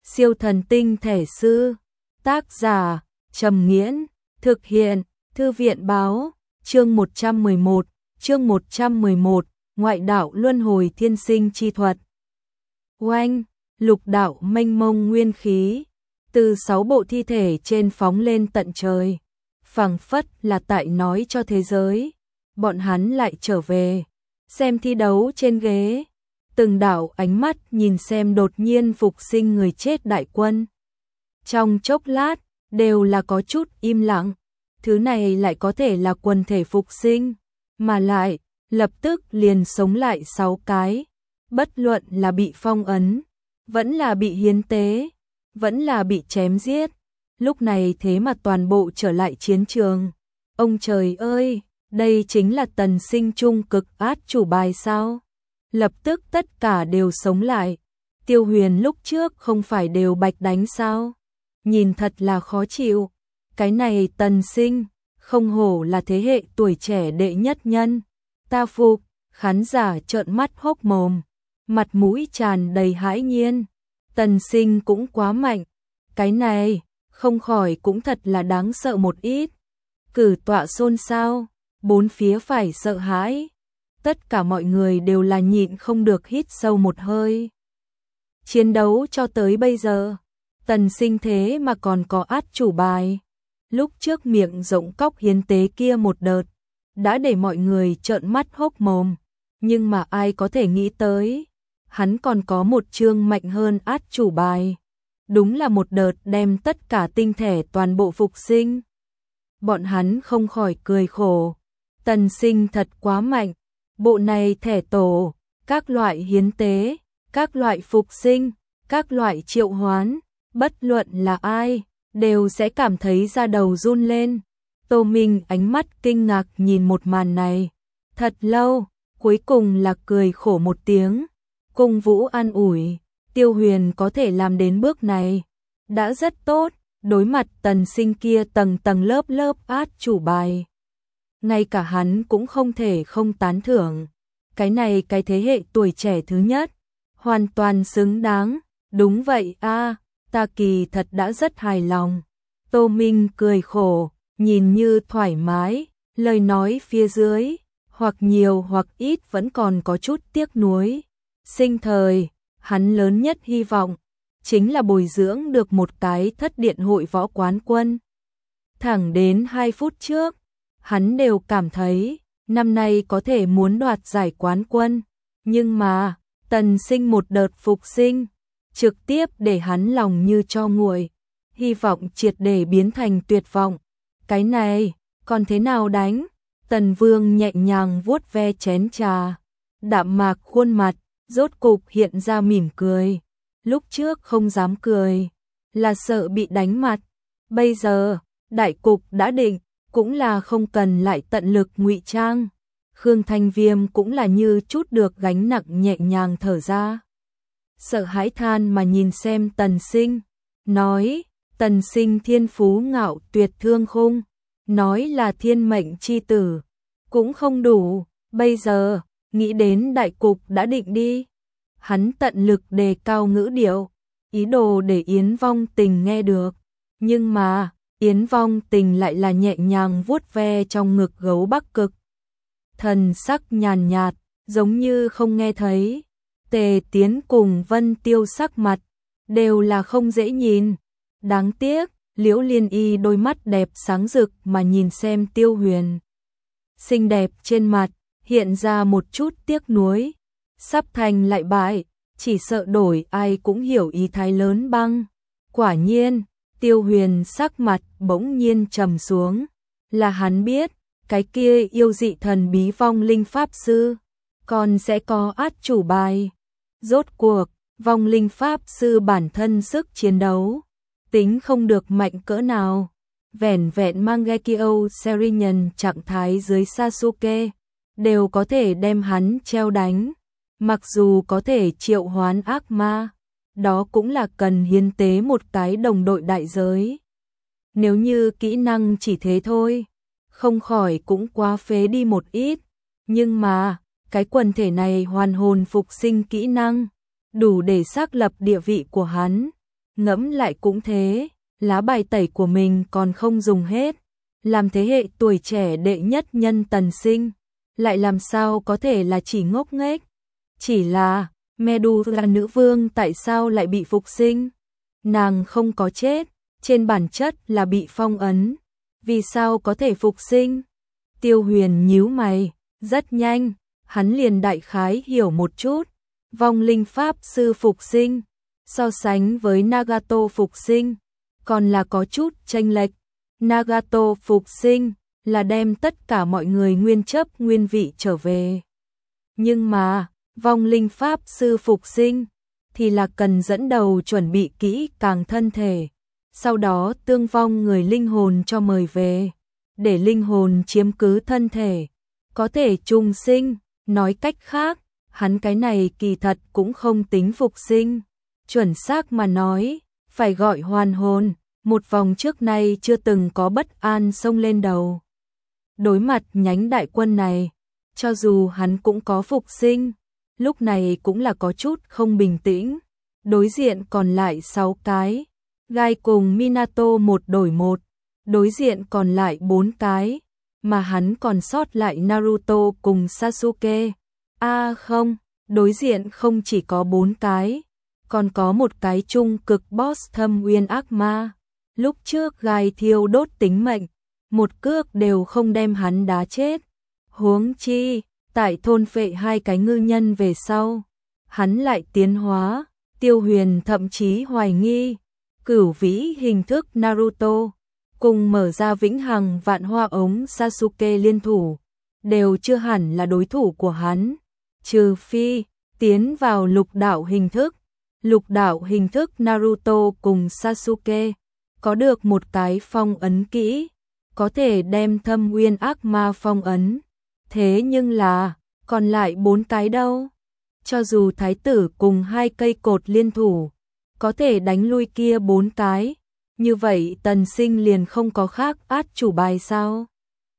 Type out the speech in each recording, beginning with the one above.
Siêu thần tinh thể sư. Tác giả Trầm Nghiễn. Thực hiện Thư viện Báo. Chương 111, Ngoại đạo luân hồi thiên sinh chi thuật. Oanh, lục đạo mênh mông nguyên khí, từ 6 bộ thi thể trên phóng lên tận trời, phảng phất là tại nói cho thế giới, bọn hắn lại trở về, xem thi đấu trên ghế. Từng đạo ánh mắt nhìn xem đột nhiên phục sinh người chết đại quân. Trong chốc lát, đều là có chút im lặng. Thứ này lại có thể là quần thể phục sinh, mà lại, lập tức liền sống lại 6 cái. Bất luận là bị phong ấn, vẫn là bị hiến tế, vẫn là bị chém giết. Lúc này thế mà toàn bộ trở lại chiến trường. Ông trời ơi, đây chính là Tần Sinh trung cực át chủ bài sao? Lập tức tất cả đều sống lại. Tiêu Huyền lúc trước không phải đều bạch đánh sao? Nhìn thật là khó chịu. Cái này Tần Sinh, không hổ là thế hệ tuổi trẻ đệ nhất nhân. Ta phục, khán giả trợn mắt hốc mồm, mặt mũi tràn đầy hãi nhiên. Tần Sinh cũng quá mạnh. Cái này, không khỏi cũng thật là đáng sợ một ít. Cử tọa xôn xao, bốn phía phải sợ hãi. Tất cả mọi người đều là nhịn không được hít sâu một hơi. Chiến đấu cho tới bây giờ, Tần Sinh thế mà còn có át chủ bài. Lúc trước miệng rộng cóc hiến tế kia một đợt, đã để mọi người trợn mắt hốc mồm. Nhưng mà ai có thể nghĩ tới, hắn còn có một chương mạnh hơn át chủ bài. Đúng là một đợt đem tất cả tinh thể toàn bộ phục sinh. Bọn hắn không khỏi cười khổ. Tần Sinh thật quá mạnh. Bộ này thẻ tổ, các loại hiến tế, các loại phục sinh, các loại triệu hoán, bất luận là ai, đều sẽ cảm thấy da đầu run lên. Tô Minh ánh mắt kinh ngạc nhìn một màn này. Thật lâu, cuối cùng là cười khổ một tiếng. Cung Vũ an ủi, Tiêu Huyền có thể làm đến bước này. Đã rất tốt, đối mặt Tần Sinh kia tầng tầng lớp lớp át chủ bài. Ngay cả hắn cũng không thể không tán thưởng. Cái này cái thế hệ tuổi trẻ thứ nhất, hoàn toàn xứng đáng. Đúng vậy a, ta kỳ thật đã rất hài lòng. Tô Minh cười khổ, nhìn như thoải mái, lời nói phía dưới, hoặc nhiều hoặc ít vẫn còn có chút tiếc nuối. Sinh thời, hắn lớn nhất hy vọng, chính là bồi dưỡng được một cái thất điện hội võ quán quân. Thẳng đến 2 phút trước, hắn đều cảm thấy, năm nay có thể muốn đoạt giải quán quân. Nhưng mà, Tần Sinh một đợt phục sinh, trực tiếp để hắn lòng như tro nguội, hy vọng triệt để biến thành tuyệt vọng. Cái này, còn thế nào đánh? Tần Vương nhẹ nhàng vuốt ve chén trà, đạm mạc khuôn mặt, rốt cục hiện ra mỉm cười. Lúc trước không dám cười, là sợ bị đánh mặt. Bây giờ, đại cục đã định, cũng là không cần lại tận lực ngụy trang. Khương Thanh Viêm cũng là như chút được gánh nặng nhẹ nhàng thở ra. Sợ hãi than mà nhìn xem Tần Sinh, nói, Tần Sinh thiên phú ngạo tuyệt thương khung, nói là thiên mệnh chi tử, cũng không đủ, bây giờ, nghĩ đến đại cục đã định đi. Hắn tận lực đề cao ngữ điệu, ý đồ để Yến Vong Tình nghe được, nhưng mà, Yến Vong Tình lại là nhẹ nhàng vuốt ve trong ngực gấu Bắc Cực. Thần sắc nhàn nhạt, giống như không nghe thấy. Tề Tiến cùng Vân Tiêu sắc mặt, đều là không dễ nhìn. Đáng tiếc, Liễu Liên Y đôi mắt đẹp sáng rực mà nhìn xem Tiêu Huyền. Xinh đẹp trên mặt, hiện ra một chút tiếc nuối. Sắp thành lại bại, chỉ sợ đổi ai cũng hiểu ý thái lớn băng. Quả nhiên, Tiêu Huyền sắc mặt bỗng nhiên trầm xuống. Là hắn biết, cái kia yêu dị thần bí vong linh pháp sư, còn sẽ có át chủ bài. Rốt cuộc, vong linh pháp sư bản thân sức chiến đấu, tính không được mạnh cỡ nào. Vẻn vẹn Mangekyo Serinian trạng thái dưới Sasuke, đều có thể đem hắn treo đánh. Mặc dù có thể triệu hoán ác ma, đó cũng là cần hiến tế một cái đồng đội đại giới. Nếu như kỹ năng chỉ thế thôi, không khỏi cũng quá phế đi một ít. Nhưng mà, cái quần thể này hoàn hồn phục sinh kỹ năng, đủ để xác lập địa vị của hắn. ngẫm lại cũng thế, lá bài tẩy của mình còn không dùng hết, làm thế hệ tuổi trẻ đệ nhất nhân Tần Sinh, lại làm sao có thể là chỉ ngốc nghếch, chỉ là Medusa nữ vương tại sao lại bị phục sinh? Nàng không có chết, trên bản chất là bị phong ấn, vì sao có thể phục sinh? Tiêu Huyền nhíu mày, rất nhanh, hắn liền đại khái hiểu một chút, vong linh pháp sư phục sinh, so sánh với Nagato phục sinh, còn là có chút chênh lệch. Nagato phục sinh là đem tất cả mọi người nguyên chấp nguyên vị trở về. Nhưng mà, vong linh pháp sư phục sinh thì là cần dẫn đầu chuẩn bị kỹ càng thân thể, sau đó tương vong người linh hồn cho mời về, để linh hồn chiếm cứ thân thể, có thể trùng sinh, nói cách khác, hắn cái này kỳ thật cũng không tính phục sinh, chuẩn xác mà nói, phải gọi hoàn hồn, một vòng trước nay chưa từng có bất an xông lên đầu. Đối mặt nhánh đại quân này, cho dù hắn cũng có phục sinh, lúc này cũng là có chút không bình tĩnh, đối diện còn lại 6 cái, Gai cùng Minato một đổi một, đối diện còn lại 4 cái, mà hắn còn sót lại Naruto cùng Sasuke. Không, đối diện không chỉ có 4 cái, còn có một cái trung cực boss thâm uyên ác ma. Lúc trước Gai thiêu đốt tính mệnh, một cước đều không đem hắn đá chết. Huống chi, tại thôn phệ 2 cái ngư nhân về sau, hắn lại tiến hóa, Tiêu Huyền thậm chí hoài nghi, cửu vĩ hình thức Naruto, cùng mở ra vĩnh hằng vạn hoa ống Sasuke liên thủ, đều chưa hẳn là đối thủ của hắn, trừ phi tiến vào lục đạo hình thức Naruto cùng Sasuke, có được một cái phong ấn kỹ, có thể đem thâm uyên ác ma phong ấn. Thế nhưng là, còn lại 4 cái đâu? Cho dù thái tử cùng 2 cây cột liên thủ, có thể đánh lui kia 4 cái, như vậy Tần Sinh liền không có khác át chủ bài sao?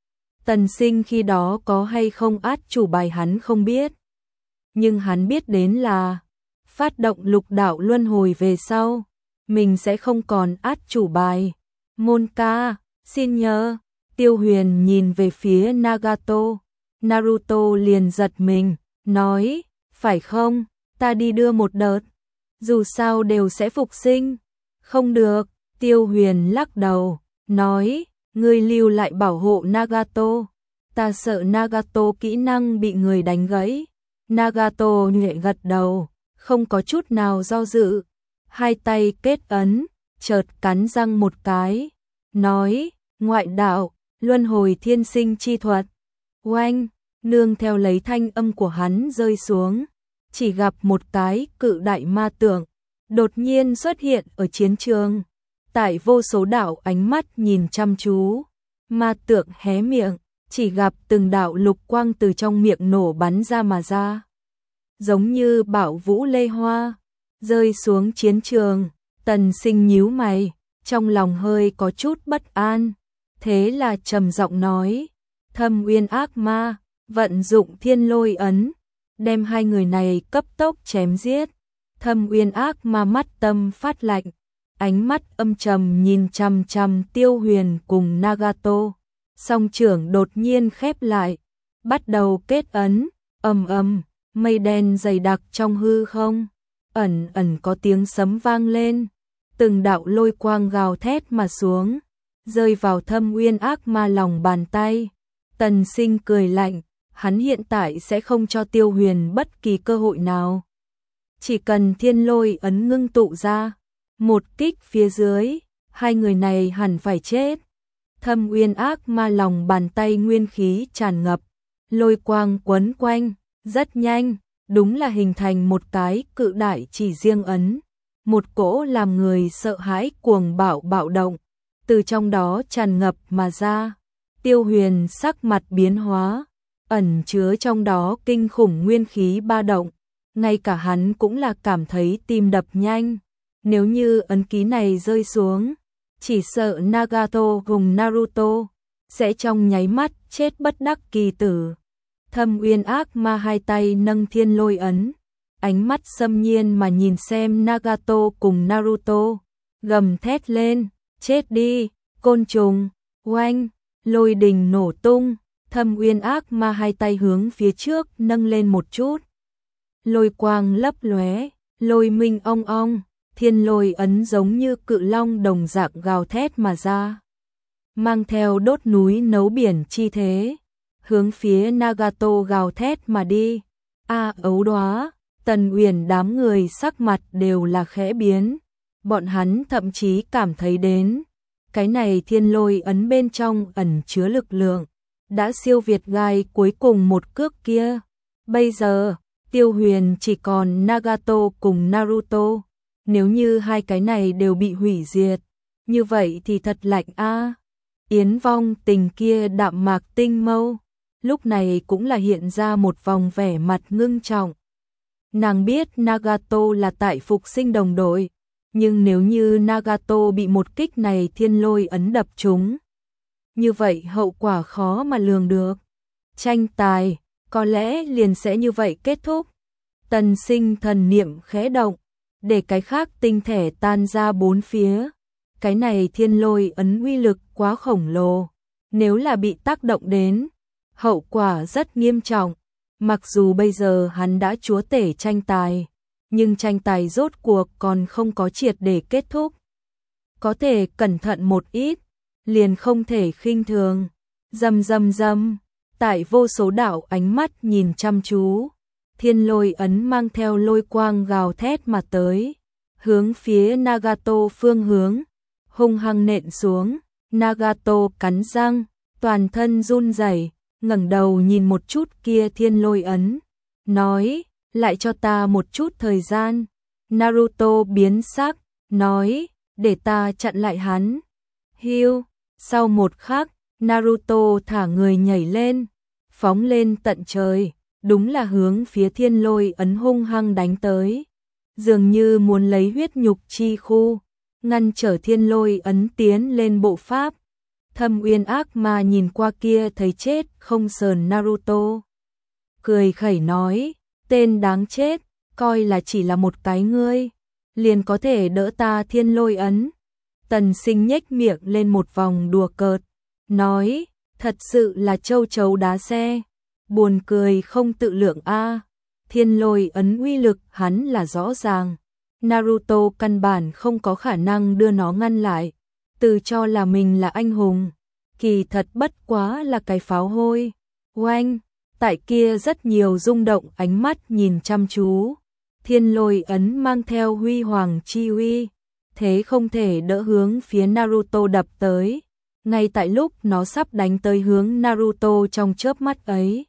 Tần Sinh khi đó có hay không át chủ bài hắn không biết, nhưng hắn biết đến là phát động lục đạo luân hồi về sau, mình sẽ không còn át chủ bài. Môn ca, xin nhớ, Tiêu Huyền nhìn về phía Nagato, Naruto liền giật mình, nói, phải không, ta đi đưa một đợt, dù sao đều sẽ phục sinh. Không được, Tiêu Huyền lắc đầu, nói, ngươi lưu lại bảo hộ Nagato, ta sợ Nagato kỹ năng bị người đánh gãy. Nagato nhẹ gật đầu, không có chút nào do dự, 2 tay kết ấn, chợt cắn răng một cái, nói, ngoại đạo, luân hồi thiên sinh chi thuật. Oanh, nương theo lấy thanh âm của hắn rơi xuống, chỉ gặp một cái cự đại ma tượng đột nhiên xuất hiện ở chiến trường. Tại vô số đạo ánh mắt nhìn chăm chú, ma tượng hé miệng, chỉ gặp từng đạo lục quang từ trong miệng nổ bắn ra mà ra, giống như bão vũ lê hoa, rơi xuống chiến trường. Tần Sinh nhíu mày, trong lòng hơi có chút bất an, thế là trầm giọng nói, thâm uyên ác ma, vận dụng thiên lôi ấn, đem 2 người này cấp tốc chém giết. Thâm uyên ác ma mắt tâm phát lạnh, ánh mắt âm trầm nhìn chằm chằm Tiêu Huyền cùng Nagato, song trưởng đột nhiên khép lại, bắt đầu kết ấn, ầm, mây đen dày đặc trong hư không, ẩn ẩn có tiếng sấm vang lên, từng đạo lôi quang gào thét mà xuống, rơi vào thâm uyên ác ma lòng bàn tay. Tần Sinh cười lạnh, hắn hiện tại sẽ không cho Tiêu Huyền bất kỳ cơ hội nào. Chỉ cần thiên lôi ấn ngưng tụ ra, một kích phía dưới, 2 người này hẳn phải chết. Thâm uyên ác ma lòng bàn tay nguyên khí tràn ngập, lôi quang quấn quanh, rất nhanh, đúng là hình thành một cái cự đại chỉ riêng ấn. Một cỗ làm người sợ hãi cuồng bạo bạo động, từ trong đó tràn ngập mà ra. Tiêu Huyền sắc mặt biến hóa, ẩn chứa trong đó kinh khủng nguyên khí ba động, ngay cả hắn cũng là cảm thấy tim đập nhanh. Nếu như ấn ký này rơi xuống, chỉ sợ Nagato cùng Naruto sẽ trong nháy mắt chết bất đắc kỳ tử. Thâm uyên ác ma 2 tay nâng thiên lôi ấn, ánh mắt xâm nhiên mà nhìn xem Nagato cùng Naruto, gầm thét lên, chết đi, côn trùng, oanh, lôi đình nổ tung, Thâm Uyên ác ma hai tay hướng phía trước nâng lên một chút. Lôi quang lấp lóe, lôi minh ong ong, thiên lôi ấn giống như cự long đồng dạng gào thét mà ra. Mang theo đốt núi nấu biển chi thế, hướng phía Nagato gào thét mà đi. A ấu đoá, Tần Uyển đám người sắc mặt đều là khẽ biến. Bọn hắn thậm chí cảm thấy đến, cái này thiên lôi ấn bên trong ẩn chứa lực lượng, đã siêu việt gai cuối cùng một cước kia. Bây giờ, Tiêu Huyền chỉ còn Nagato cùng Naruto. Nếu như hai cái này đều bị hủy diệt, như vậy thì thật lạnh a. Yến Vong Tình kia đạm mạc tinh mâu, lúc này cũng là hiện ra một vòng vẻ mặt ngưng trọng. Nàng biết Nagato là tại phục sinh đồng đội, nhưng nếu như Nagato bị một kích này thiên lôi ấn đập trúng, như vậy hậu quả khó mà lường được. Tranh tài, có lẽ liền sẽ như vậy kết thúc. Tần Sinh thần niệm khẽ động, để cái khác tinh thể tan ra bốn phía. Cái này thiên lôi ấn uy lực quá khổng lồ, nếu là bị tác động đến, hậu quả rất nghiêm trọng. Mặc dù bây giờ hắn đã chúa tể tranh tài, nhưng tranh tài rốt cuộc còn không có triệt để kết thúc. Có thể cẩn thận một ít, liền không thể khinh thường. Rầm rầm rầm, tại vô số đạo ánh mắt nhìn chăm chú, thiên lôi ấn mang theo lôi quang gào thét mà tới, hướng phía Nagato phương hướng, hung hăng nện xuống. Nagato cắn răng, toàn thân run rẩy, ngẩng đầu nhìn một chút kia thiên lôi ấn, nói, lại cho ta một chút thời gian. Naruto biến sắc, nói, để ta chặn lại hắn. Hiu, sau một khắc, Naruto thả người nhảy lên, phóng lên tận trời, đúng là hướng phía thiên lôi ấn hung hăng đánh tới, dường như muốn lấy huyết nhục chi khu, ngăn trở thiên lôi ấn tiến lên bộ pháp. Thâm Uyên ác ma nhìn qua kia thấy chết không sờn Naruto, cười khẩy nói, tên đáng chết, coi là chỉ là một cái ngươi, liền có thể đỡ ta thiên lôi ấn. Tần Sinh nhếch miệng lên một vòng đùa cợt, nói, thật sự là châu chấu đá xe, buồn cười không tự lượng a. Thiên lôi ấn uy lực hắn là rõ ràng, Naruto căn bản không có khả năng đưa nó ngăn lại, tự cho là mình là anh hùng, kỳ thật bất quá là cái pháo hôi. Oanh, tại kia rất nhiều rung động ánh mắt nhìn chăm chú, thiên lôi ấn mang theo huy hoàng chi uy, thế không thể đỡ hướng phía Naruto đập tới. Ngay tại lúc nó sắp đánh tới hướng Naruto trong chớp mắt ấy,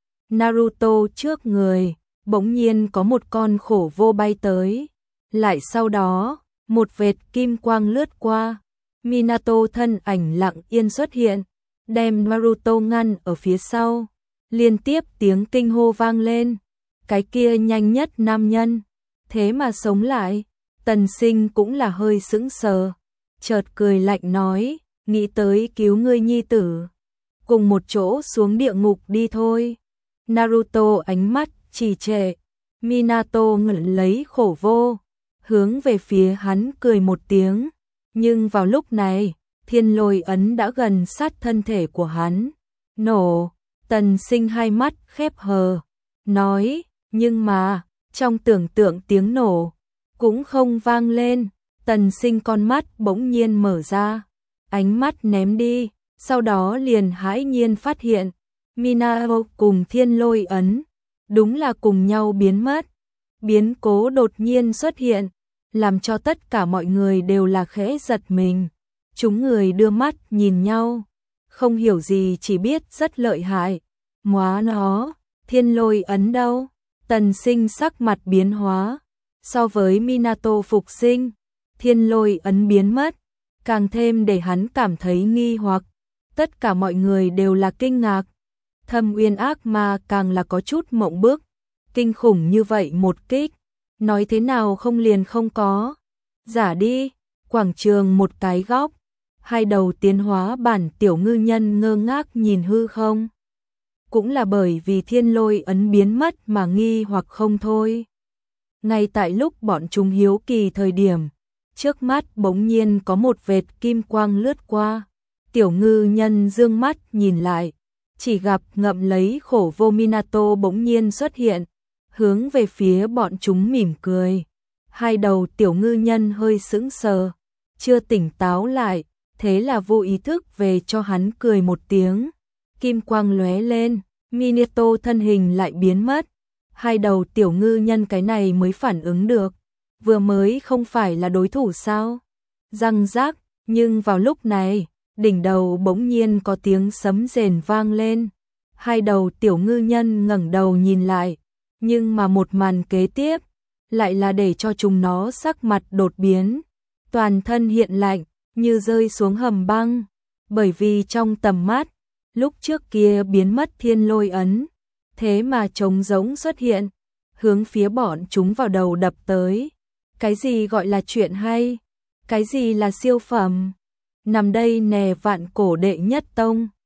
Naruto trước người bỗng nhiên có một con khổ vô bay tới, lại sau đó một vệt kim quang lướt qua, Minato thân ảnh lặng yên xuất hiện, đem Naruto ngăn ở phía sau. Liên tiếp tiếng kinh hô vang lên, cái kia nhanh nhất nam nhân, thế mà sống lại. Tần Sinh cũng là hơi sững sờ, chợt cười lạnh nói, nghĩ tới cứu ngươi nhi tử, cùng một chỗ xuống địa ngục đi thôi. Naruto ánh mắt trì trệ, Minato ngẩn lấy khổ vô, hướng về phía hắn cười một tiếng, nhưng vào lúc này, thiên lôi ấn đã gần sát thân thể của hắn. Nổ, Tần Sinh hai mắt khép hờ, nói, nhưng mà, trong tưởng tượng tiếng nổ cũng không vang lên. Tần Sinh con mắt bỗng nhiên mở ra, ánh mắt ném đi, sau đó liền hãi nhiên phát hiện, Minato cùng thiên lôi ấn, đúng là cùng nhau biến mất. Biến cố đột nhiên xuất hiện, làm cho tất cả mọi người đều là khẽ giật mình. Chúng người đưa mắt nhìn nhau, không hiểu gì chỉ biết rất lợi hại. Móa nó, thiên lôi ấn đâu? Tần Sinh sắc mặt biến hóa, so với Minato phục sinh, thiên lôi ấn biến mất, càng thêm để hắn cảm thấy nghi hoặc. Tất cả mọi người đều là kinh ngạc. Thâm Uyên ác ma càng là có chút mộng bức, kinh khủng như vậy một kích, nói thế nào không liền không có. Giả đi, quảng trường một cái góc, hai đầu tiến hóa bản tiểu ngư nhân ngơ ngác nhìn hư không. Cũng là bởi vì thiên lôi ấn biến mất mà nghi hoặc không thôi. Ngay tại lúc bọn chúng hiếu kỳ thời điểm, Trước mắt bỗng nhiên có một vệt kim quang lướt qua. Tiểu ngư nhân dương mắt nhìn lại, chỉ gặp ngậm lấy khổ vô Minato bỗng nhiên xuất hiện, hướng về phía bọn chúng mỉm cười. Hai đầu tiểu ngư nhân hơi sững sờ, chưa tỉnh táo lại, thế là vô ý thức về cho hắn cười một tiếng. Kim quang lóe lên, Minato thân hình lại biến mất. Hai đầu tiểu ngư nhân cái này mới phản ứng được, vừa mới không phải là đối thủ sao? Răng rác, nhưng vào lúc này, đỉnh đầu bỗng nhiên có tiếng sấm rền vang lên. Hai đầu tiểu ngư nhân ngẩng đầu nhìn lại, nhưng mà một màn kế tiếp lại là để cho chúng nó sắc mặt đột biến, toàn thân hiện lạnh, như rơi xuống hầm băng, bởi vì trong tầm mắt, lúc trước kia biến mất thiên lôi ấn, thế mà trống rỗng xuất hiện, hướng phía bọn chúng vào đầu đập tới. Cái gì gọi là chuyện hay? Cái gì là siêu phẩm? Nằm đây nè vạn cổ đệ nhất tông.